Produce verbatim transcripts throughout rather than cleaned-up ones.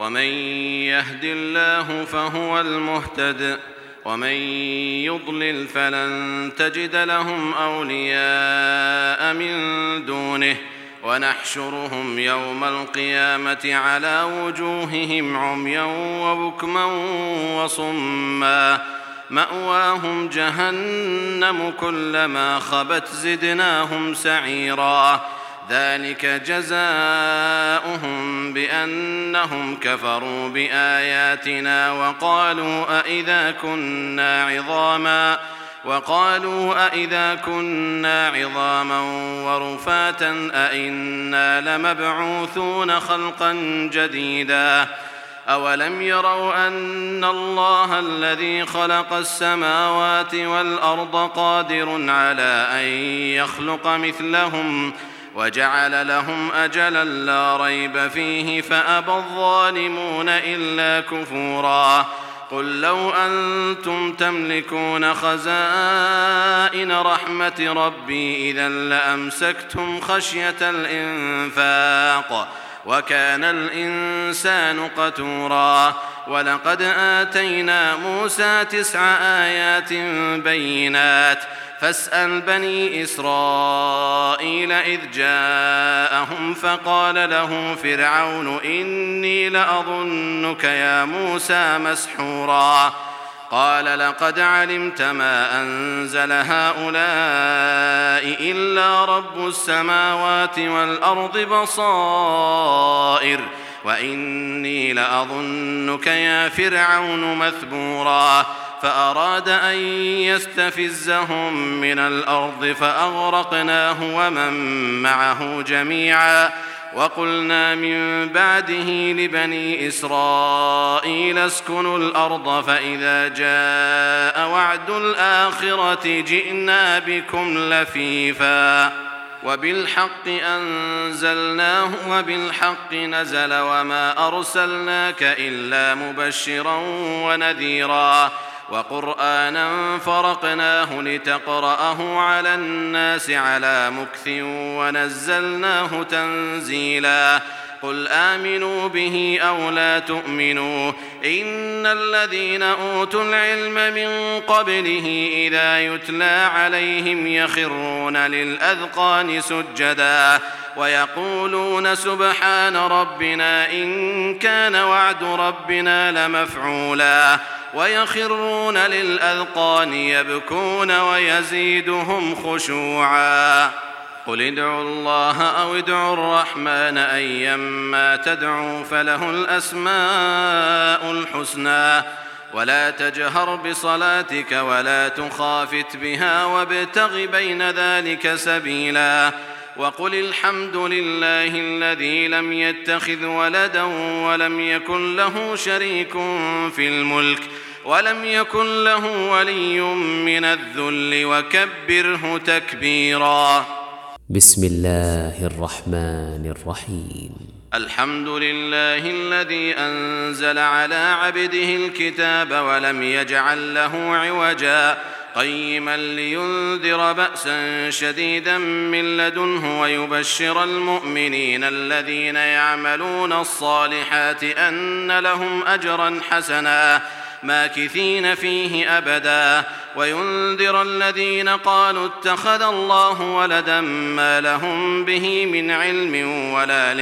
ومن يهد الله فهو المهتد ومن يضلل فلن تجد لهم أولياء من دونه ونحشرهم يوم القيامة على وجوههم عميا وبكما وصما مأواهم جهنم كلما خبت زدناهم سعيرا ذلك جزاؤهم بأنهم كفروا بآياتنا وقالوا أئذا كنا عظاما وقالوا أئذا كنا عظاما ورفاتا أئنا لمبعوثون خلقا جديدا أولم يروا أن الله الذي خلق السماوات والأرض قادر على أن يخلق مثلهم وجعل لهم أجلا لا ريب فيه فأبى الظالمون إلا كفورا قل لو أنتم تملكون خزائن رحمة ربي إذا لأمسكتم خشية الإنفاق وكان الإنسان قتورا ولقد آتينا موسى تسع آيات بينات فاسأل بني إسرائيل إذ جاءهم فقال له فرعون إني لأظنك يا موسى مسحورا قال لقد علمت ما أنزل هؤلاء إلا رب السماوات والأرض بصائر وإني لأظنك يا فرعون مثبورا فأراد أن يستفزهم من الأرض فأغرقناه ومن معه جميعا وقلنا من بعده لبني إسرائيل اسكنوا الأرض فإذا جاء وعد الآخرة جئنا بكم لفيفا وبالحق أنزلناه وبالحق نزل وما أرسلناك إلا مبشرا ونذيرا وقرآنا فرقناه لتقرأه على الناس على مكث ونزلناه تنزيلا قل آمنوا به أو لا تؤمنوا إن الذين أوتوا العلم من قبله إذا يتلى عليهم يخرون للأذقان سجدا ويقولون سبحان ربنا إن كان وعد ربنا لمفعولا ويخرون للأذقان يبكون ويزيدهم خشوعا قل ادعوا الله أو ادعوا الرحمن أيما تدعوا فله الأسماء الحسنى ولا تجهر بصلاتك ولا تخافت بها وابتغ بين ذلك سبيلا وقل الحمد لله الذي لم يتخذ ولدا ولم يكن له شريك في الملك ولم يكن له ولي من الذل وكبره تكبيرا بسم الله الرحمن الرحيم الحمد لله الذي أنزل على عبده الكتاب ولم يجعل له عوجا قيما لينذر بأسا شديدا من لدنه ويبشر المؤمنين الذين يعملون الصالحات أن لهم أجرا حسنا ماكثين فيه أبدا وينذر الذين قالوا اتخذ الله ولدا ما لهم به من علم ولا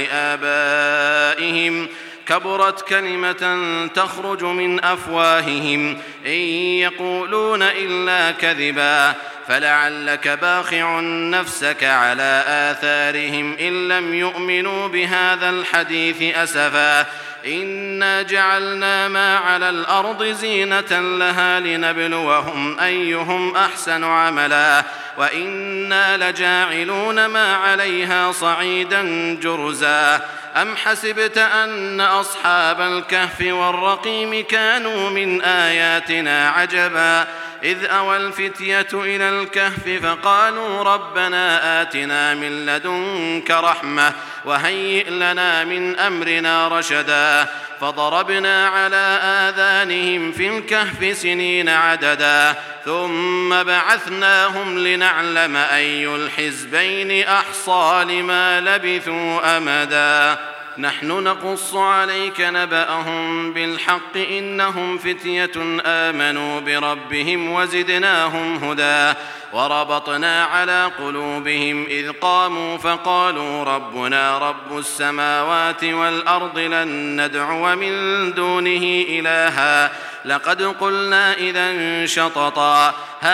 لآبائهم كبرت كلمة تخرج من أفواههم إن يقولون إلا كذبا فلعلك باخع نفسك على آثارهم إن لم يؤمنوا بهذا الحديث أسفا إنا جعلنا ما على الأرض زينة لها لنبلوهم أيهم أحسن عملا وإنا لجاعلون ما عليها صعيدا جرزا أم حسبت أن أصحاب الكهف والرقيم كانوا من آياتنا عجبا إذ أوى الفتية إلى الكهف فقالوا ربنا آتنا من لدنك رحمة وهيئ لنا من أمرنا رشدا فضربنا على آذانهم في الكهف سنين عددا ثم بعثناهم لنعلم أي الحزبين أحصى لما لبثوا أمدا نحن نقص عليك نبأهم بالحق إنهم فتية آمنوا بربهم وزدناهم هدى وربطنا على قلوبهم إذ قاموا فقالوا ربنا رب السماوات والأرض لن ندعو من دونه إلها لقد قلنا إذا شططا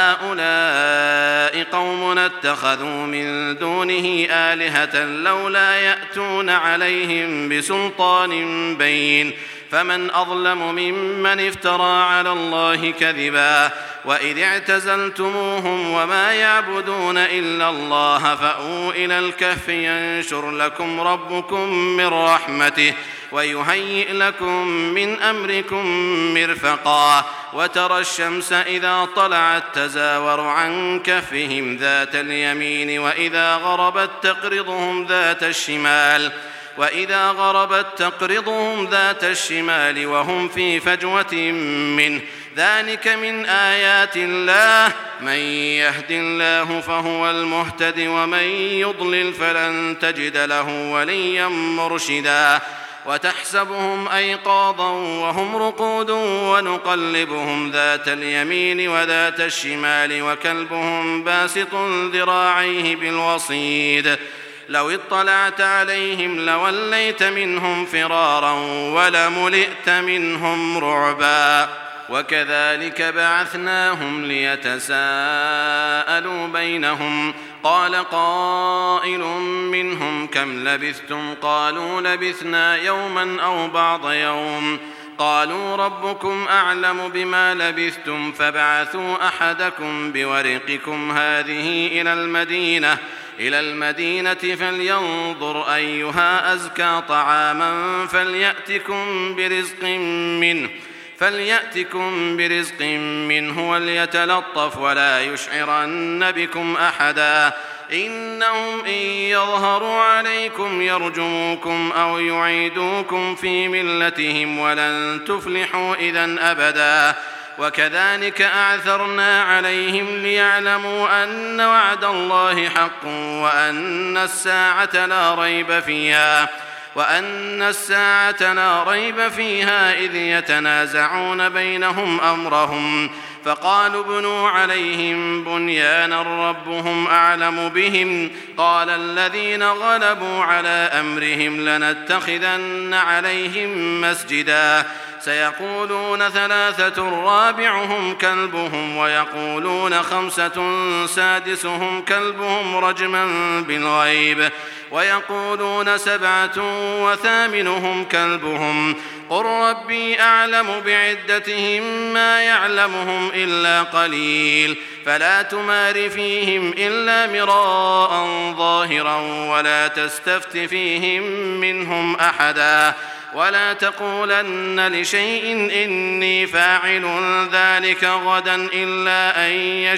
هؤلاء قومنا اتخذوا من دونه آلهة لولا يأتون عليهم بسلطان بين فمن أظلم ممن افترى على الله كذبا وإذ اعتزلتموهم وما يعبدون إلا الله فأووا إلى الكهف ينشر لكم ربكم من رحمته ويهيئ لكم من أمركم مرفقا وترى الشمس إذا طلعت تزاور عن كهفهم ذات اليمين وإذا غربت تقرضهم ذات الشمال وإذا غربت تقرضهم ذات الشمال وهم في فجوة منه ذلك من آيات الله من يهد الله فهو المهتد ومن يضلل فلن تجد له وليا مرشدا وتحسبهم أيقاظا وهم رقود ونقلبهم ذات اليمين وذات الشمال وكلبهم باسط ذراعيه بالوصيد لو اطلعت عليهم لوليت منهم فرارا ولملئت منهم رعبا وكذلك بعثناهم ليتساءلوا بينهم قال قائل منهم كم لبثتم قالوا لبثنا يوما أو بعض يوم قالوا ربكم أعلم بما لبثتم فابعثوا أحدكم بورقكم هذه إلى المدينة إلى المدينة فلينظر أيها أزكى طعاما فليأتكم برزق منه فليأتكم برزق منه وليتلطف ولا يشعرن بكم أحدا إنهم إن يظهروا عليكم يرجموكم أو يعيدوكم في ملتهم ولن تفلحوا إذن أبدا وكذلك أعثرنا عليهم ليعلموا أن وعد الله حق وأن الساعة لا ريب فيها وأن الساعة لا ريب فيها إذ يتنازعون بينهم أمرهم فقالوا ابنوا عليهم بنيانا ربهم أعلم بهم قال الذين غلبوا على أمرهم لنتخذن عليهم مسجدا سيقولون ثلاثة رابعهم كلبهم ويقولون خمسة سادسهم كلبهم رجما بالغيب ويقولون سبعة وثامنهم كلبهم قل ربي أعلم بعدتهم ما يعلمهم إلا قليل فلا تمار فيهم إلا مراء ظاهرا ولا تستفت فيهم منهم أحدا ولا تقولن لشيء إني فاعل ذلك غدا إلا أن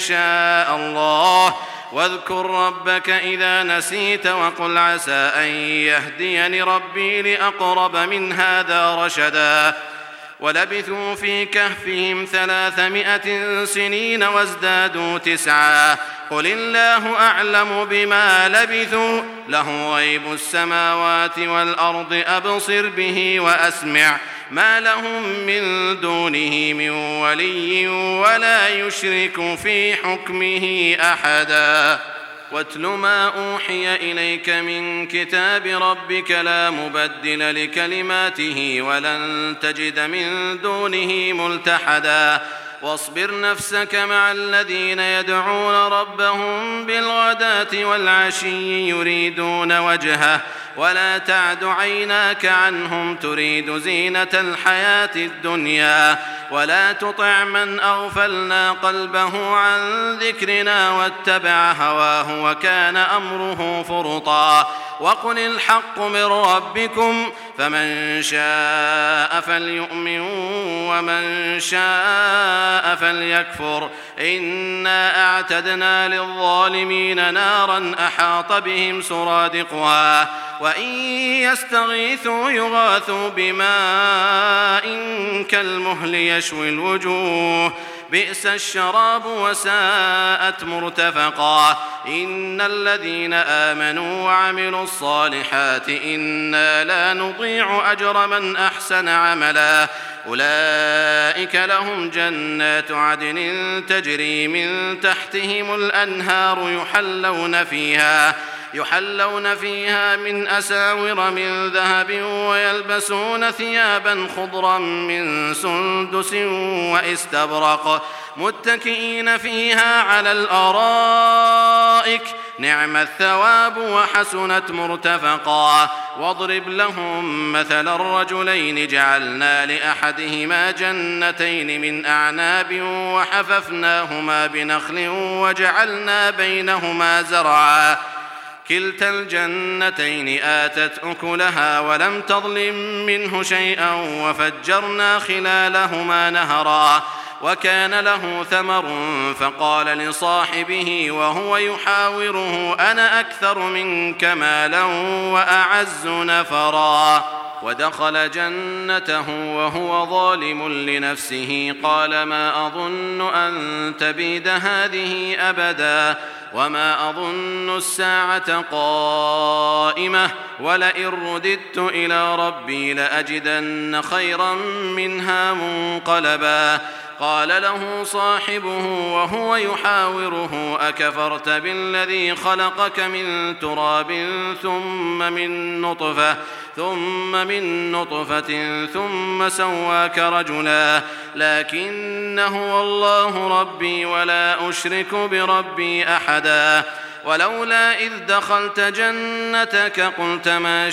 يشاء الله واذكر ربك إذا نسيت وقل عسى أن يهديني ربي لأقرب من هذا رشدا ولبثوا في كهفهم ثلاثمائة سنين وازدادوا تسعا قل الله أعلم بما لبثوا له غيب السماوات والأرض أبصر به وأسمع ما لهم من دونه من ولي ولا يشرك في حكمه أحدا واتل ما أوحي إليك من كتاب ربك لا مبدل لكلماته ولن تجد من دونه ملتحدا واصبر نفسك مع الذين يدعون ربهم بالغداة والعشي يريدون وجهه ولا تعد عيناك عنهم تريد زينة الحياة الدنيا ولا تطع من أغفلنا قلبه عن ذكرنا واتبع هواه وكان أمره فرطا وقل الحق من ربكم فمن شاء فليؤمن ومن شاء فليكفر إنا أعتدنا للظالمين نارا أحاط بهم سرادقها وإن يستغيثوا يغاثوا بماء كالمهل يشوي الوجوه بئس الشراب وساءت مرتفقا إن الذين آمنوا وعملوا الصالحات إنا لا نضيع أجر من أحسن عملا أولئك لهم جنات عدن تجري من تحتهم الأنهار يحلون فيها يحلون فيها من أساور من ذهب ويلبسون ثيابا خضرا من سندس واستبرق متكئين فيها على الأرائك نعم الثواب وحسنت مرتفقا واضرب لهم مثل الرجلين جعلنا لأحدهما جنتين من أعناب وحففناهما بنخل وجعلنا بينهما زرعا كلتا الجنتين آتت أكلها ولم تظلم منه شيئا وفجرنا خلالهما نهرا وكان له ثمر فقال لصاحبه وهو يحاوره أنا أكثر منك مالا وأعز نفرا ودخل جنته وهو ظالم لنفسه قال ما أظن أن تبيد هذه أبدا وما أظن الساعة قائمة ولئن رددت إلى ربي لأجدن خيرا منها منقلبا قال له صاحبه وهو يحاوره أكفرت بالذي خلقك من تراب ثم من نطفة ثم من نطفة ثم سواك رجلا لكن هو الله ربي ولا أشرك بربي أحدا ولولا إذ دخلت جنتك قلت ما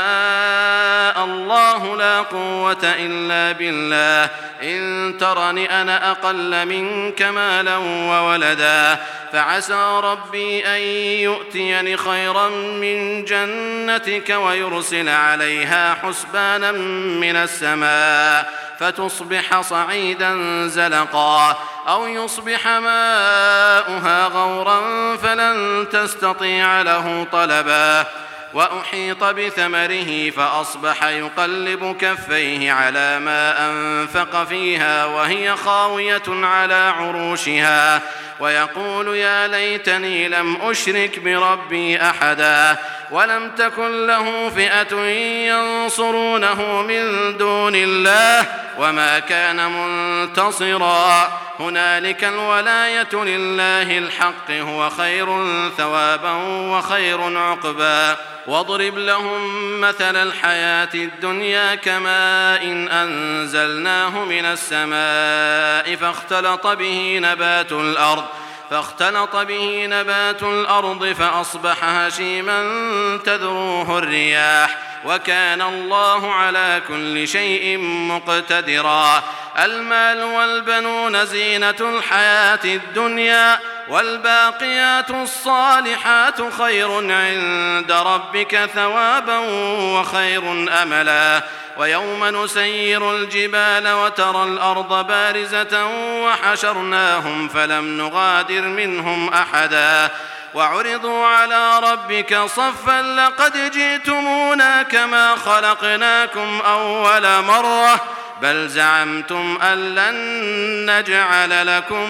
شاء الله لا قوة إلا بالله إن ترني أنا أقل منك مالا وولدا فعسى ربي أن يؤتيني خيرا من جنتك ويرسل عليها حسبانا من السماء فتصبح صعيدا زلقا أو يصبح ماؤها غورا فلن تستطيع له طلبا وأحيط بثمره فأصبح يقلب كفيه على ما أنفق فيها وهي خاوية على عروشها ويقول يا ليتني لم أشرك بربي أحدا ولم تكن له فئة ينصرونه من دون الله وما كان منتصرا هنالك الولاية لله الحق هو خير ثوابا وخير عقبا واضرب لهم مثل الحياة الدنيا كماء إن أنزلناه من السماء فاختلط به نبات الأرض فاختلط به نبات الأرض فأصبح هشيما تذروه الرياح وكان الله على كل شيء مقتدرا المال والبنون زينة الحياة الدنيا والباقيات الصالحات خير عند ربك ثوابا وخير أملا ويوم نسير الجبال وترى الأرض بارزة وحشرناهم فلم نغادر منهم أحدا وعرضوا على ربك صفا لقد جئتمونا كما خلقناكم أول مرة بل زعمتم أن لن نجعل لكم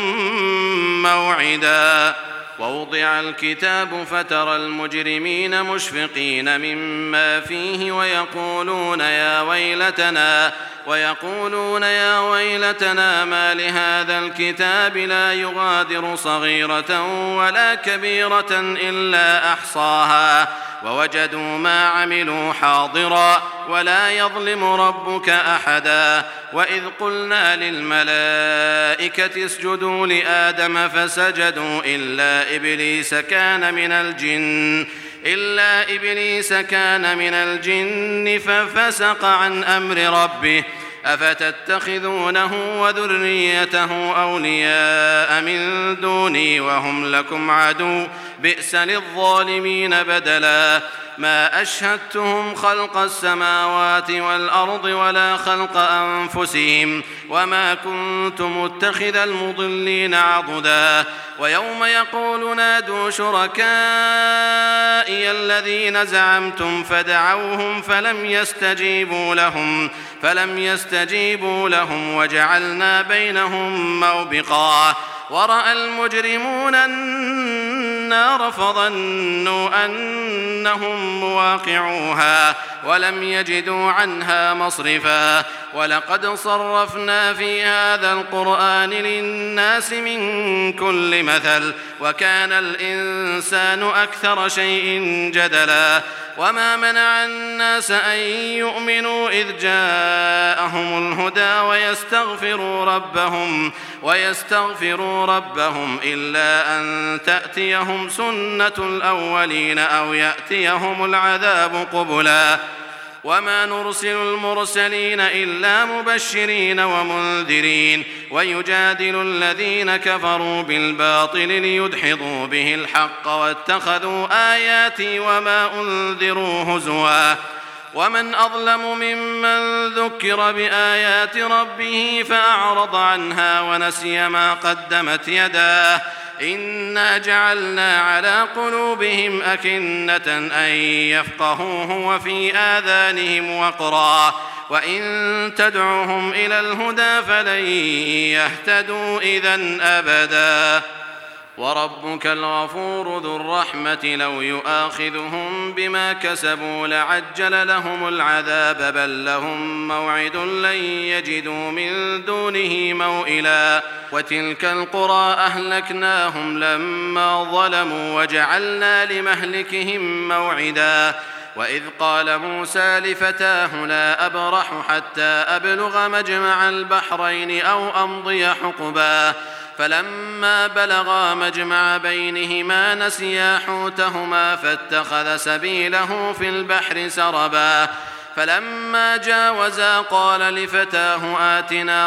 موعدا ووضع الكتاب فترى المجرمين مشفقين مما فيه ويقولون يا ويلتنا ويقولون يا ويلتنا ما لهذا الكتاب لا يغادر صغيرة ولا كبيرة إلا أحصاها ووجدوا ما عملوا حاضرا ولا يظلم ربك أحدا وإذ قلنا للملائكة اسجدوا لآدم فسجدوا إلا إبليس كان من الجن إلا إبليس كان من الجن ففسق عن أمر ربه أفتتخذونه وذريته أولياء من دوني وهم لكم عدو بئس للظالمين بدلا ما أشهدتهم خلق السماوات والأرض ولا خلق أنفسهم وما كنت متخذ المضلين عضدا ويوم يقول نادوا شركائي الذين زعمتم فدعوهم فلم يستجيبوا لهم فلم يستجيبوا لهم وجعلنا بينهم موبقا ورأى المجرمون النار فظنوا أنهم مواقعوها ولم يجدوا عنها مصرفا ولقد صرفنا في هذا القرآن للناس من كل مثل وكان الإنسان أكثر شيء جدلا وما منع الناس أن يؤمنوا إذ جاءهم الهدى ويستغفروا ربهم ويستغفروا ربهم إلا أن تأتيهم سنة الأولين أو يأتيهم العذاب قبلا وما نرسل المرسلين إلا مبشرين ومنذرين ويجادل الذين كفروا بالباطل ليدحضوا به الحق واتخذوا آياتي وما أنذروا هزوا ومن أظلم ممن ذكر بآيات ربه فأعرض عنها ونسي ما قدمت يداه إنا جعلنا على قلوبهم أكنة أن يفقهوه وفي آذانهم وقرا وإن تدعوهم إلى الهدى فلن يهتدوا إذن أبدا وربك الغفور ذو الرحمة لو يؤاخذهم بما كسبوا لعجل لهم العذاب بل لهم موعد لن يجدوا من دونه موئلا وتلك القرى أهلكناهم لما ظلموا وجعلنا لمهلكهم موعدا وإذ قال موسى لفتاه لا أبرح حتى أبلغ مجمع البحرين أو أمضي حقبا فلما بلغا مجمع بينهما نسيا حوتهما فاتخذ سبيله في البحر سربا فلما جاوزا قال لفتاه آتنا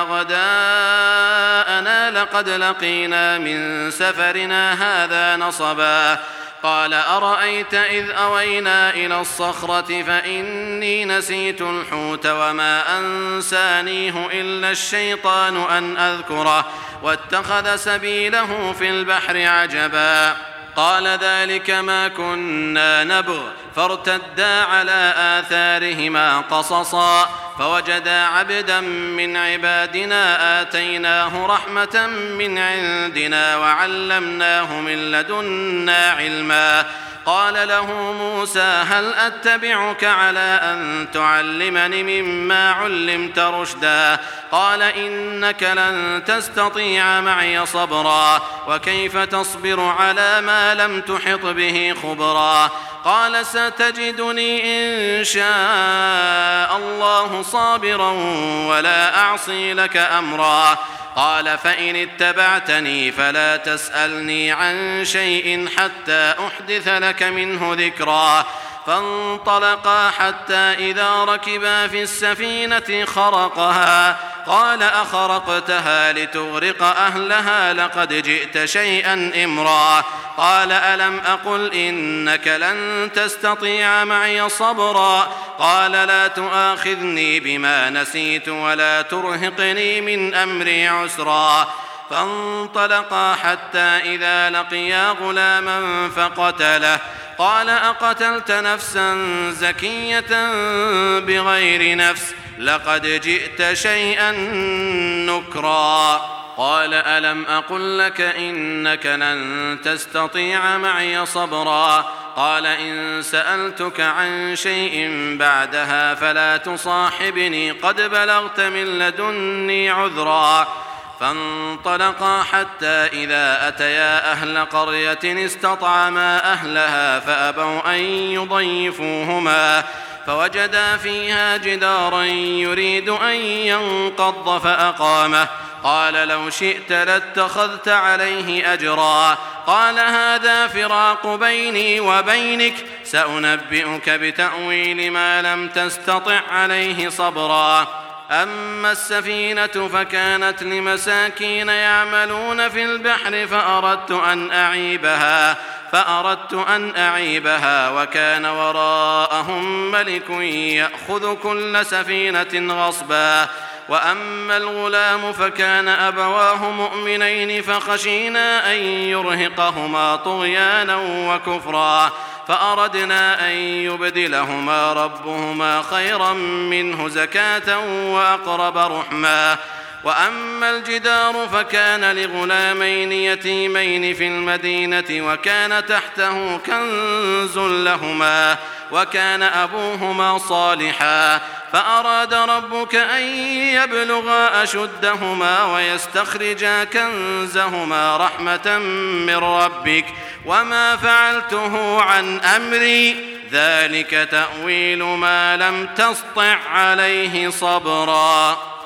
غداءنا لقد لقينا من سفرنا هذا نصبا قال أرأيت إذ أوينا إلى الصخرة فإني نسيت الحوت وما أنسانيه إلا الشيطان أن أذكره واتخذ سبيله في البحر عجبا قال ذلك ما كنا نبغ فارتدا على آثارهما قصصا فوجدا عبدا من عبادنا آتيناه رحمة من عندنا وعلمناه من لدنا علما قال له موسى هل أتبعك على أن تعلمني مما علمت رشدا قال إنك لن تستطيع معي صبرا وكيف تصبر على ما لم تحط به خبرا قال ستجدني إن شاء الله صابرا ولا أعصي لك أمرا قال فإن اتبعتني فلا تسألني عن شيء حتى أحدث لك منه ذكرا فانطلقا حتى إذا ركبا في السفينة خرقها قال أخرقتها لتغرق أهلها لقد جئت شيئا إمرا قال ألم أقل إنك لن تستطيع معي صبرا قال لا تؤاخذني بما نسيت ولا ترهقني من أمري عسرا فانطلقا حتى إذا لقيا غلاما فقتله قال أقتلت نفسا زكية بغير نفس لقد جئت شيئا نكرا قال ألم أقل لك إنك لن تستطيع معي صبرا قال إن سألتك عن شيء بعدها فلا تصاحبني قد بلغت من لدني عذرا فانطلقا حتى إذا أتيا أهل قرية استطعما أهلها فأبوا أن يضيفوهما فوجدا فيها جدارا يريد أن ينقض فأقامه قال لو شئت لاتخذت عليه أجرا قال هذا فراق بيني وبينك سأنبئك بتأويل ما لم تستطع عليه صبرا أما السفينة فكانت لمساكين يعملون في البحر فأردت أن أعيبها فأردت أن أعيبها وكان وراءهم ملك يأخذ كل سفينة غصبا. وأما الغلام فكان أبواه مؤمنين فخشينا أن يرهقهما طغيانا وكفرا فأردنا أن يبدلهما ربهما خيرا منه زكاة وأقرب رحما. وأما الجدار فكان لغلامين يتيمين في المدينة وكان تحته كنز لهما وكان أبوهما صالحا فأراد ربك أن يبلغا أشدهما ويستخرجا كنزهما رحمة من ربك وما فعلته عن أمري ذلك تأويل ما لم تسطع عليه صبرا.